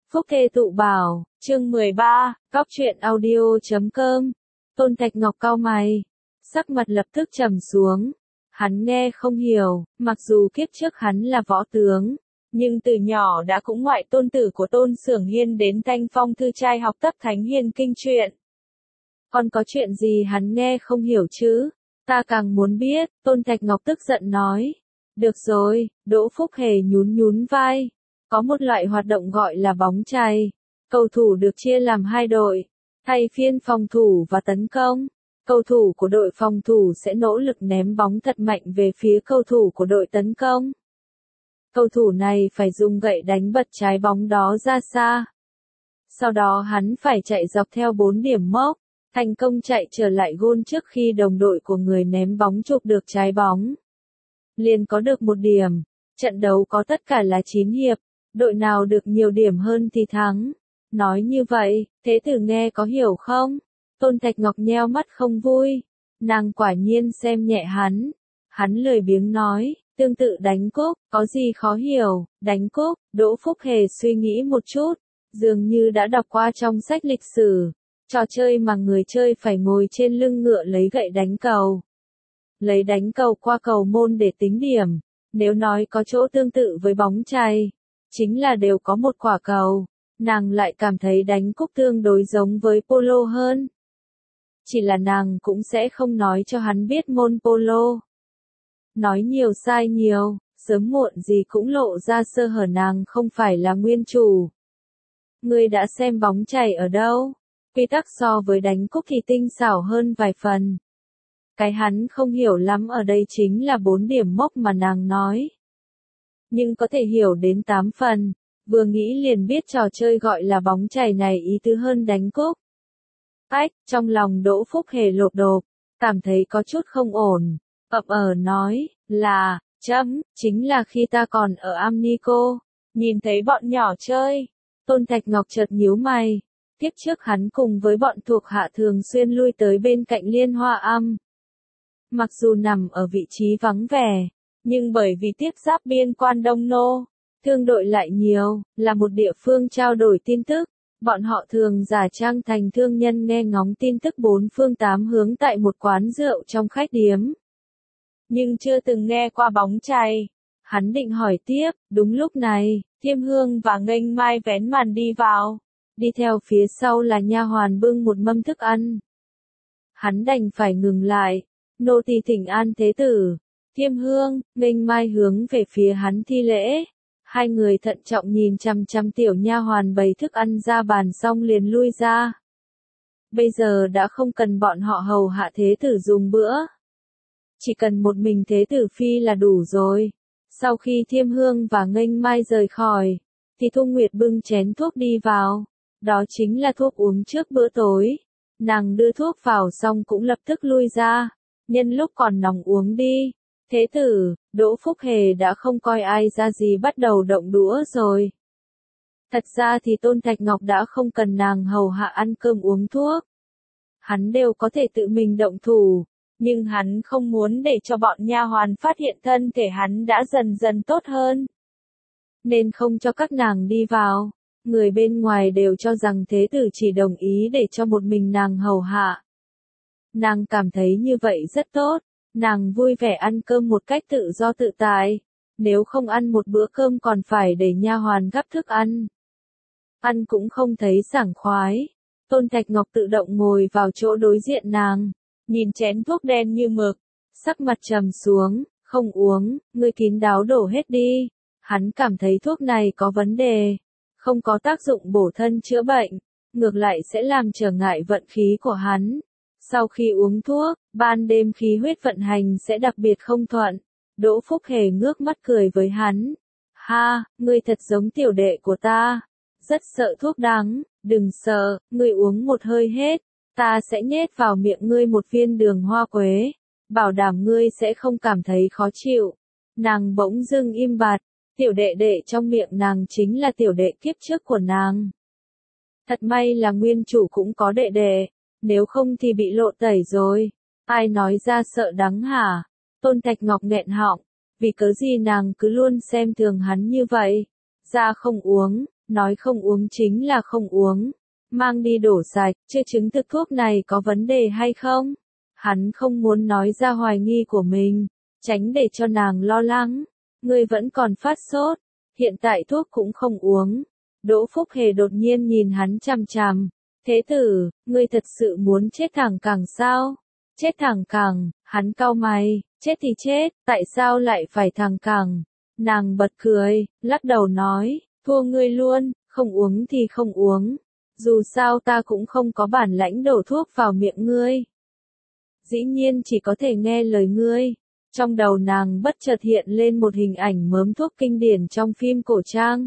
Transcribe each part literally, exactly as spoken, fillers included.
Phúc Thê Tụ Bảo, chương mười ba, Cóc truyện audio chấm com. Tôn Thạch Ngọc cau mày, sắc mặt lập tức trầm xuống. Hắn nghe không hiểu, mặc dù kiếp trước hắn là võ tướng, nhưng từ nhỏ đã cũng ngoại tôn tử của Tôn Xưởng Hiên đến Thanh Phong Thư Trai học tập Thánh Hiền Kinh truyện. Còn có chuyện gì hắn nghe không hiểu chứ? Ta càng muốn biết, Tôn Thạch Ngọc tức giận nói. Được rồi, Đỗ Phúc Hề nhún nhún vai. Có một loại hoạt động gọi là bóng chày. Cầu thủ được chia làm hai đội, thay phiên phòng thủ và tấn công. Cầu thủ của đội phòng thủ sẽ nỗ lực ném bóng thật mạnh về phía cầu thủ của đội tấn công. Cầu thủ này phải dùng gậy đánh bật trái bóng đó ra xa. Sau đó hắn phải chạy dọc theo bốn điểm mốc, thành công chạy trở lại gôn trước khi đồng đội của người ném bóng chụp được trái bóng. Liền có được một điểm. Trận đấu có tất cả là chín hiệp, đội nào được nhiều điểm hơn thì thắng. Nói như vậy, thế tử nghe có hiểu không? Tôn Thạch Ngọc nheo mắt không vui. Nàng quả nhiên xem nhẹ hắn. Hắn lười biếng nói, tương tự đánh cúp, có gì khó hiểu, đánh cúp. Đỗ Phúc Hề suy nghĩ một chút, dường như đã đọc qua trong sách lịch sử. Trò chơi mà người chơi phải ngồi trên lưng ngựa lấy gậy đánh cầu. Lấy đánh cầu qua cầu môn để tính điểm. Nếu nói có chỗ tương tự với bóng chày, chính là đều có một quả cầu. Nàng lại cảm thấy đánh cúp tương đối giống với polo hơn. Chỉ là nàng cũng sẽ không nói cho hắn biết môn polo. Nói nhiều sai nhiều, sớm muộn gì cũng lộ ra sơ hở nàng không phải là nguyên chủ. Ngươi đã xem bóng chày ở đâu? Quy tắc so với đánh cúp thì tinh xảo hơn vài phần. Cái hắn không hiểu lắm ở đây chính là bốn điểm mốc mà nàng nói. Nhưng có thể hiểu đến tám phần, vừa nghĩ liền biết trò chơi gọi là bóng chày này ý tứ hơn đánh cúp. Ách, trong lòng Đỗ Phúc Hề lột đột, cảm thấy có chút không ổn, ậm ờ nói, là, chấm, chính là khi ta còn ở Amnico, nhìn thấy bọn nhỏ chơi. Tôn Thạch Ngọc chợt nhíu mày, tiếp trước hắn cùng với bọn thuộc hạ thường xuyên lui tới bên cạnh Liên Hoa Am. Mặc dù nằm ở vị trí vắng vẻ, nhưng bởi vì tiếp giáp biên quan Đông Nô, thương đội lại nhiều, là một địa phương trao đổi tin tức, bọn họ thường giả trang thành thương nhân nghe ngóng tin tức bốn phương tám hướng tại một quán rượu trong khách điếm. Nhưng chưa từng nghe qua bóng chày. Hắn định hỏi tiếp, đúng lúc này, Thiêm Hương và Nghênh Mai vén màn đi vào, đi theo phía sau là nha hoàn bưng một mâm thức ăn. Hắn đành phải ngừng lại. Nô tỳ thỉnh an thế tử. Thiêm Hương, Nghênh Mai hướng về phía hắn thi lễ. Hai người thận trọng nhìn chăm chăm tiểu nha hoàn bày thức ăn ra bàn xong liền lui ra. Bây giờ đã không cần bọn họ hầu hạ thế tử dùng bữa. Chỉ cần một mình thế tử phi là đủ rồi. Sau khi Thiêm Hương và Nghênh Mai rời khỏi, thì Thu Nguyệt bưng chén thuốc đi vào. Đó chính là thuốc uống trước bữa tối. Nàng đưa thuốc vào xong cũng lập tức lui ra. Nhân lúc còn nóng uống đi. Thế tử, Đỗ Phúc Hề đã không coi ai ra gì bắt đầu động đũa rồi. Thật ra thì Tôn Thạch Ngọc đã không cần nàng hầu hạ ăn cơm uống thuốc. Hắn đều có thể tự mình động thủ, nhưng hắn không muốn để cho bọn nha hoàn phát hiện thân thể hắn đã dần dần tốt hơn. Nên không cho các nàng đi vào. Người bên ngoài đều cho rằng thế tử chỉ đồng ý để cho một mình nàng hầu hạ. Nàng cảm thấy như vậy rất tốt, nàng vui vẻ ăn cơm một cách tự do tự tại, nếu không ăn một bữa cơm còn phải để nha hoàn gắp thức ăn. Ăn cũng không thấy sảng khoái. Tôn Thạch Ngọc tự động ngồi vào chỗ đối diện nàng, nhìn chén thuốc đen như mực, sắc mặt trầm xuống, không uống, ngươi kín đáo đổ hết đi. Hắn cảm thấy thuốc này có vấn đề, không có tác dụng bổ thân chữa bệnh, ngược lại sẽ làm trở ngại vận khí của hắn. Sau khi uống thuốc, ban đêm khí huyết vận hành sẽ đặc biệt không thuận. Đỗ Phúc Hề ngước mắt cười với hắn. Ha, ngươi thật giống tiểu đệ của ta. Rất sợ thuốc đắng, đừng sợ, ngươi uống một hơi hết. Ta sẽ nhét vào miệng ngươi một viên đường hoa quế. Bảo đảm ngươi sẽ không cảm thấy khó chịu. Nàng bỗng dưng im bặt. Tiểu đệ đệ trong miệng nàng chính là tiểu đệ kiếp trước của nàng. Thật may là nguyên chủ cũng có đệ đệ. Nếu không thì bị lộ tẩy rồi. Ai nói ra sợ đắng hả? Tôn Thạch Ngọc nghẹn họng. Vì cớ gì nàng cứ luôn xem thường hắn như vậy? Ra không uống, nói không uống chính là không uống, mang đi đổ sạch, chưa chứng thực thuốc này có vấn đề hay không. Hắn không muốn nói ra hoài nghi của mình, tránh để cho nàng lo lắng. Ngươi vẫn còn phát sốt, hiện tại thuốc cũng không uống. Đỗ Phúc Hề đột nhiên nhìn hắn chằm chằm. Thế tử, ngươi thật sự muốn chết thẳng cẳng sao? Chết thẳng cẳng, hắn cau mày, chết thì chết, tại sao lại phải thẳng cẳng? Nàng bật cười, lắc đầu nói, thua ngươi luôn, không uống thì không uống. Dù sao ta cũng không có bản lãnh đổ thuốc vào miệng ngươi. Dĩ nhiên chỉ có thể nghe lời ngươi. Trong đầu nàng bất chợt hiện lên một hình ảnh mớm thuốc kinh điển trong phim cổ trang.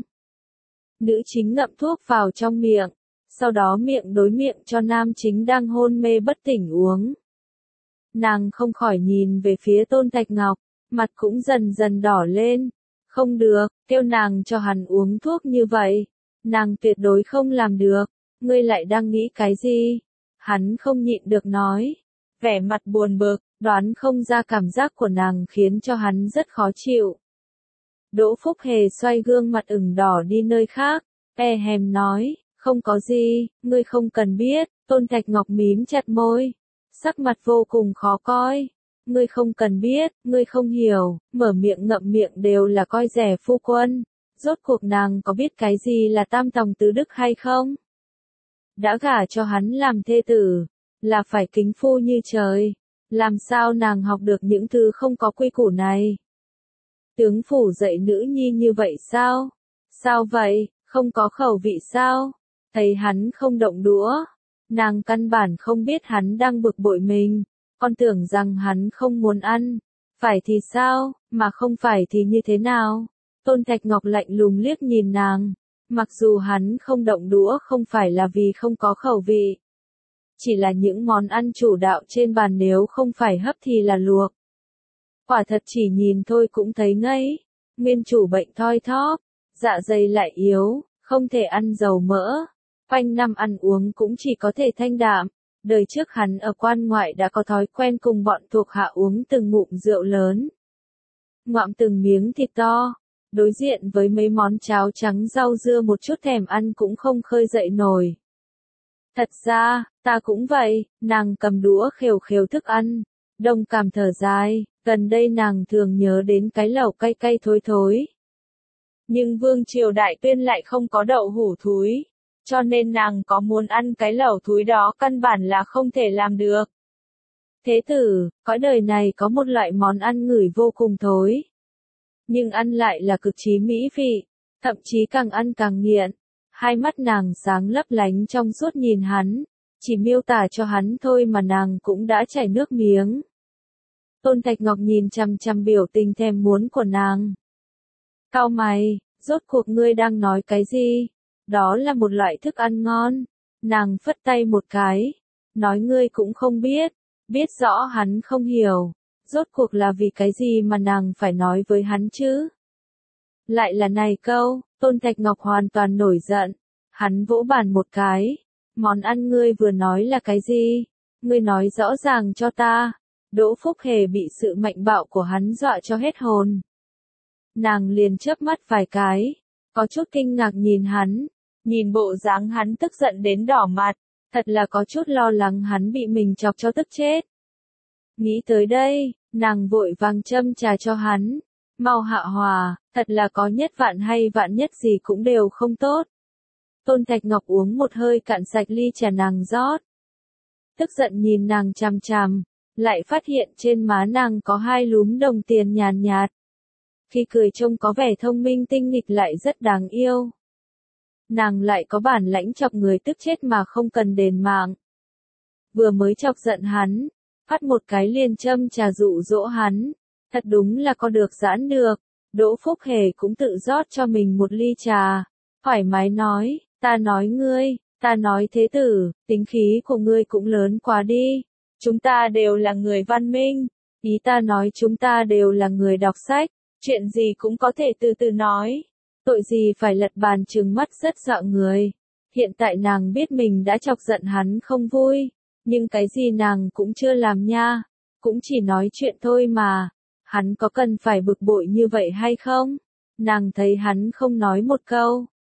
Nữ chính ngậm thuốc vào trong miệng, sau đó miệng đối miệng cho nam chính đang hôn mê bất tỉnh uống. Nàng không khỏi nhìn về phía Tôn Thạch Ngọc, mặt cũng dần dần đỏ lên. Không được, kêu nàng cho hắn uống thuốc như vậy. Nàng tuyệt đối không làm được. Ngươi lại đang nghĩ cái gì? Hắn không nhịn được nói. Vẻ mặt buồn bực, đoán không ra cảm giác của nàng khiến cho hắn rất khó chịu. Đỗ Phúc Hề xoay gương mặt ửng đỏ đi nơi khác, e hèm nói, không có gì, ngươi không cần biết. Tôn Thạch Ngọc mím chặt môi, sắc mặt vô cùng khó coi. Ngươi không cần biết, ngươi không hiểu, mở miệng ngậm miệng đều là coi rẻ phu quân. Rốt cuộc nàng có biết cái gì là tam tòng tứ đức hay không? Đã gả cho hắn làm thê tử, là phải kính phu như trời. Làm sao nàng học được những thứ không có quy củ này? Tướng phủ dạy nữ nhi như vậy sao? Sao vậy, không có khẩu vị sao? Thấy hắn không động đũa, nàng căn bản không biết hắn đang bực bội mình, còn tưởng rằng hắn không muốn ăn. Phải thì sao, mà không phải thì như thế nào? Tôn Thạch Ngọc lạnh lùng liếc nhìn nàng, mặc dù hắn không động đũa không phải là vì không có khẩu vị. Chỉ là những món ăn chủ đạo trên bàn nếu không phải hấp thì là luộc. Quả thật chỉ nhìn thôi cũng thấy ngấy. Nguyên chủ bệnh thoi thóp, dạ dày lại yếu, không thể ăn dầu mỡ. Quanh năm ăn uống cũng chỉ có thể thanh đạm. Đời trước hắn ở quan ngoại đã có thói quen cùng bọn thuộc hạ uống từng ngụm rượu lớn, ngoạm từng miếng thịt to. Đối diện với mấy món cháo trắng rau dưa một chút thèm ăn cũng không khơi dậy nổi. Thật ra, ta cũng vậy, nàng cầm đũa khều khều thức ăn. Đồng cảm thở dài, gần đây nàng thường nhớ đến cái lẩu cay cay thối thối. Nhưng Vương Triều Đại Tuyên lại không có đậu hủ thúi, cho nên nàng có muốn ăn cái lẩu thúi đó căn bản là không thể làm được. Thế tử, cõi đời này có một loại món ăn ngửi vô cùng thối, nhưng ăn lại là cực chí mỹ vị, thậm chí càng ăn càng nghiện. Hai mắt nàng sáng lấp lánh trong suốt nhìn hắn, chỉ miêu tả cho hắn thôi mà nàng cũng đã chảy nước miếng. Tôn Thạch Ngọc nhìn chằm chằm biểu tình thèm muốn của nàng. Cau mày, rốt cuộc ngươi đang nói cái gì? Đó là một loại thức ăn ngon. Nàng phất tay một cái, nói ngươi cũng không biết, biết rõ hắn không hiểu. Rốt cuộc là vì cái gì mà nàng phải nói với hắn chứ? Lại là này câu, Tôn Thạch Ngọc hoàn toàn nổi giận. Hắn vỗ bàn một cái. Món ăn ngươi vừa nói là cái gì? Ngươi nói rõ ràng cho ta. Đỗ Phúc Hề bị sự mạnh bạo của hắn dọa cho hết hồn. Nàng liền chớp mắt vài cái, có chút kinh ngạc nhìn hắn. Nhìn bộ dáng hắn tức giận đến đỏ mặt, thật là có chút lo lắng hắn bị mình chọc cho tức chết. Nghĩ tới đây, nàng vội vàng châm trà cho hắn. Mau hạ hòa, thật là có nhất vạn hay vạn nhất gì cũng đều không tốt. Tôn Thạch Ngọc uống một hơi cạn sạch ly trà nàng rót. Tức giận nhìn nàng chằm chằm, lại phát hiện trên má nàng có hai lúm đồng tiền nhàn nhạt. Khi cười trông có vẻ thông minh tinh nghịch lại rất đáng yêu. Nàng lại có bản lãnh chọc người tức chết mà không cần đền mạng. Vừa mới chọc giận hắn, phát một cái liền châm trà dụ dỗ hắn. Thật đúng là có được giãn được. Đỗ Phúc Hề cũng tự rót cho mình một ly trà. Thoải mái nói, ta nói ngươi, ta nói thế tử, tính khí của ngươi cũng lớn quá đi. Chúng ta đều là người văn minh. Ý ta nói chúng ta đều là người đọc sách. Chuyện gì cũng có thể từ từ nói. Tội gì phải lật bàn trừng mắt rất dọa người. Hiện tại nàng biết mình đã chọc giận hắn không vui. Nhưng cái gì nàng cũng chưa làm nha. Cũng chỉ nói chuyện thôi mà. Hắn có cần phải bực bội như vậy hay không? Nàng thấy hắn không nói một câu.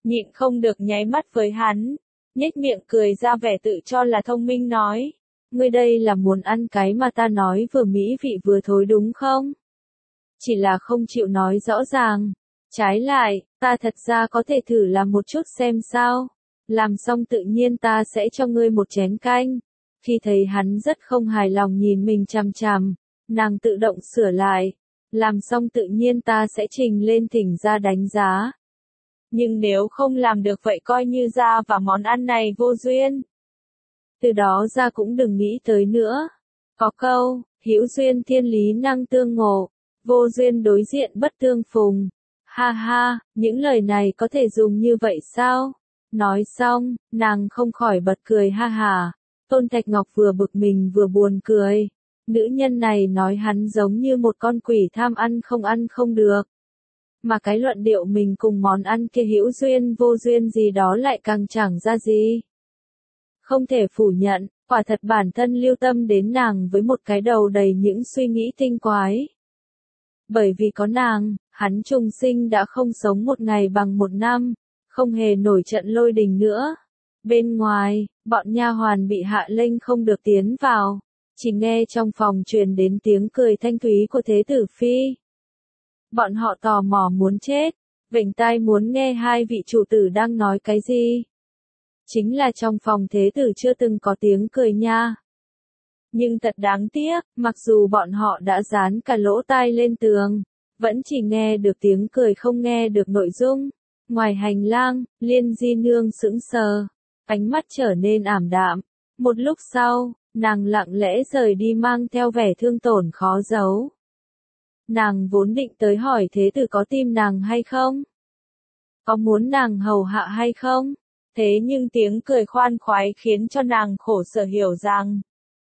nhịn không được nháy mắt với hắn, nhếch miệng cười ra vẻ tự cho là thông minh nói, ngươi đây là muốn ăn cái mà ta nói vừa mỹ vị vừa thối đúng không? Chỉ là không chịu nói rõ ràng. Trái lại, ta thật ra có thể thử làm một chút xem sao. Làm xong tự nhiên ta sẽ cho ngươi một chén canh. Khi thấy hắn rất không hài lòng nhìn mình chằm chằm, nàng tự động sửa lại. Làm xong tự nhiên ta sẽ trình lên thỉnh ra đánh giá. Nhưng nếu không làm được vậy coi như ra và món ăn này vô duyên. Từ đó ra cũng đừng nghĩ tới nữa. Có câu, hữu duyên thiên lý năng tương ngộ, vô duyên đối diện bất tương phùng. Ha ha, những lời này có thể dùng như vậy sao? Nói xong, nàng không khỏi bật cười ha hà. Tôn Thạch Ngọc vừa bực mình vừa buồn cười. Nữ nhân này nói hắn giống như một con quỷ tham ăn không ăn không được. Mà cái luận điệu mình cùng món ăn kia hữu duyên vô duyên gì đó lại càng chẳng ra gì. Không thể phủ nhận, quả thật bản thân lưu tâm đến nàng với một cái đầu đầy những suy nghĩ tinh quái. Bởi vì có nàng, hắn trùng sinh đã không sống một ngày bằng một năm, không hề nổi trận lôi đình nữa. Bên ngoài, bọn nha hoàn bị hạ lệnh không được tiến vào, chỉ nghe trong phòng truyền đến tiếng cười thanh thúy của Thế tử phi. Bọn họ tò mò muốn chết, vểnh tai muốn nghe hai vị chủ tử đang nói cái gì. Chính là trong phòng Thế tử chưa từng có tiếng cười nha. Nhưng thật đáng tiếc, mặc dù bọn họ đã dán cả lỗ tai lên tường, vẫn chỉ nghe được tiếng cười không nghe được nội dung. Ngoài hành lang, Liên Di Nương sững sờ, ánh mắt trở nên ảm đạm. Một lúc sau, nàng lặng lẽ rời đi mang theo vẻ thương tổn khó giấu. Nàng vốn định tới hỏi Thế tử có tim nàng hay không? Có muốn nàng hầu hạ hay không? Thế nhưng tiếng cười khoan khoái khiến cho nàng khổ sở hiểu rằng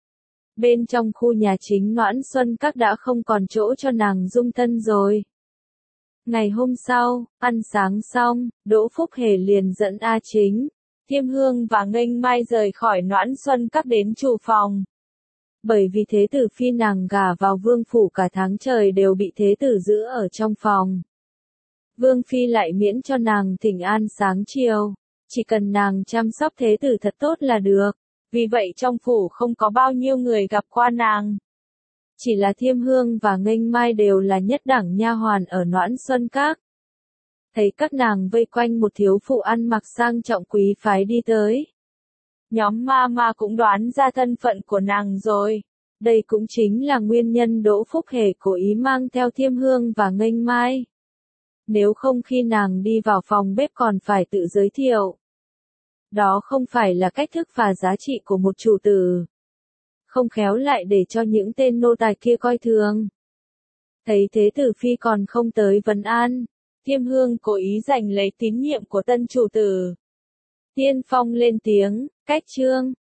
bên trong khu nhà chính Noãn Xuân Các đã không còn chỗ cho nàng dung thân rồi. Ngày hôm sau, ăn sáng xong, Đỗ Phúc Hề liền dẫn A Chính, Thiêm Hương và Nghênh Mai rời khỏi Noãn Xuân Các đến chủ phòng. Bởi vì thế tử phi nàng gả vào vương phủ cả tháng trời đều bị thế tử giữ ở trong phòng. Vương phi lại miễn cho nàng thỉnh an sáng chiều, chỉ cần nàng chăm sóc thế tử thật tốt là được. Vì vậy trong phủ không có bao nhiêu người gặp qua nàng. Chỉ là Thiêm Hương và Nghênh Mai đều là nhất đẳng nha hoàn ở Noãn Xuân Các. Thấy các nàng vây quanh một thiếu phụ ăn mặc sang trọng quý phái đi tới. Nhóm ma ma cũng đoán ra thân phận của nàng rồi. Đây cũng chính là nguyên nhân Đỗ Phúc Hề cố ý mang theo Thiêm Hương và Nghênh Mai. Nếu không khi nàng đi vào phòng bếp còn phải tự giới thiệu. Đó không phải là cách thức và giá trị của một chủ tử. Không khéo lại để cho những tên nô tài kia coi thường. Thấy thế tử phi còn không tới vấn an, Thiêm Hương cố ý giành lấy tín nhiệm của tân chủ tử. Tiên Phong lên tiếng, cách trương,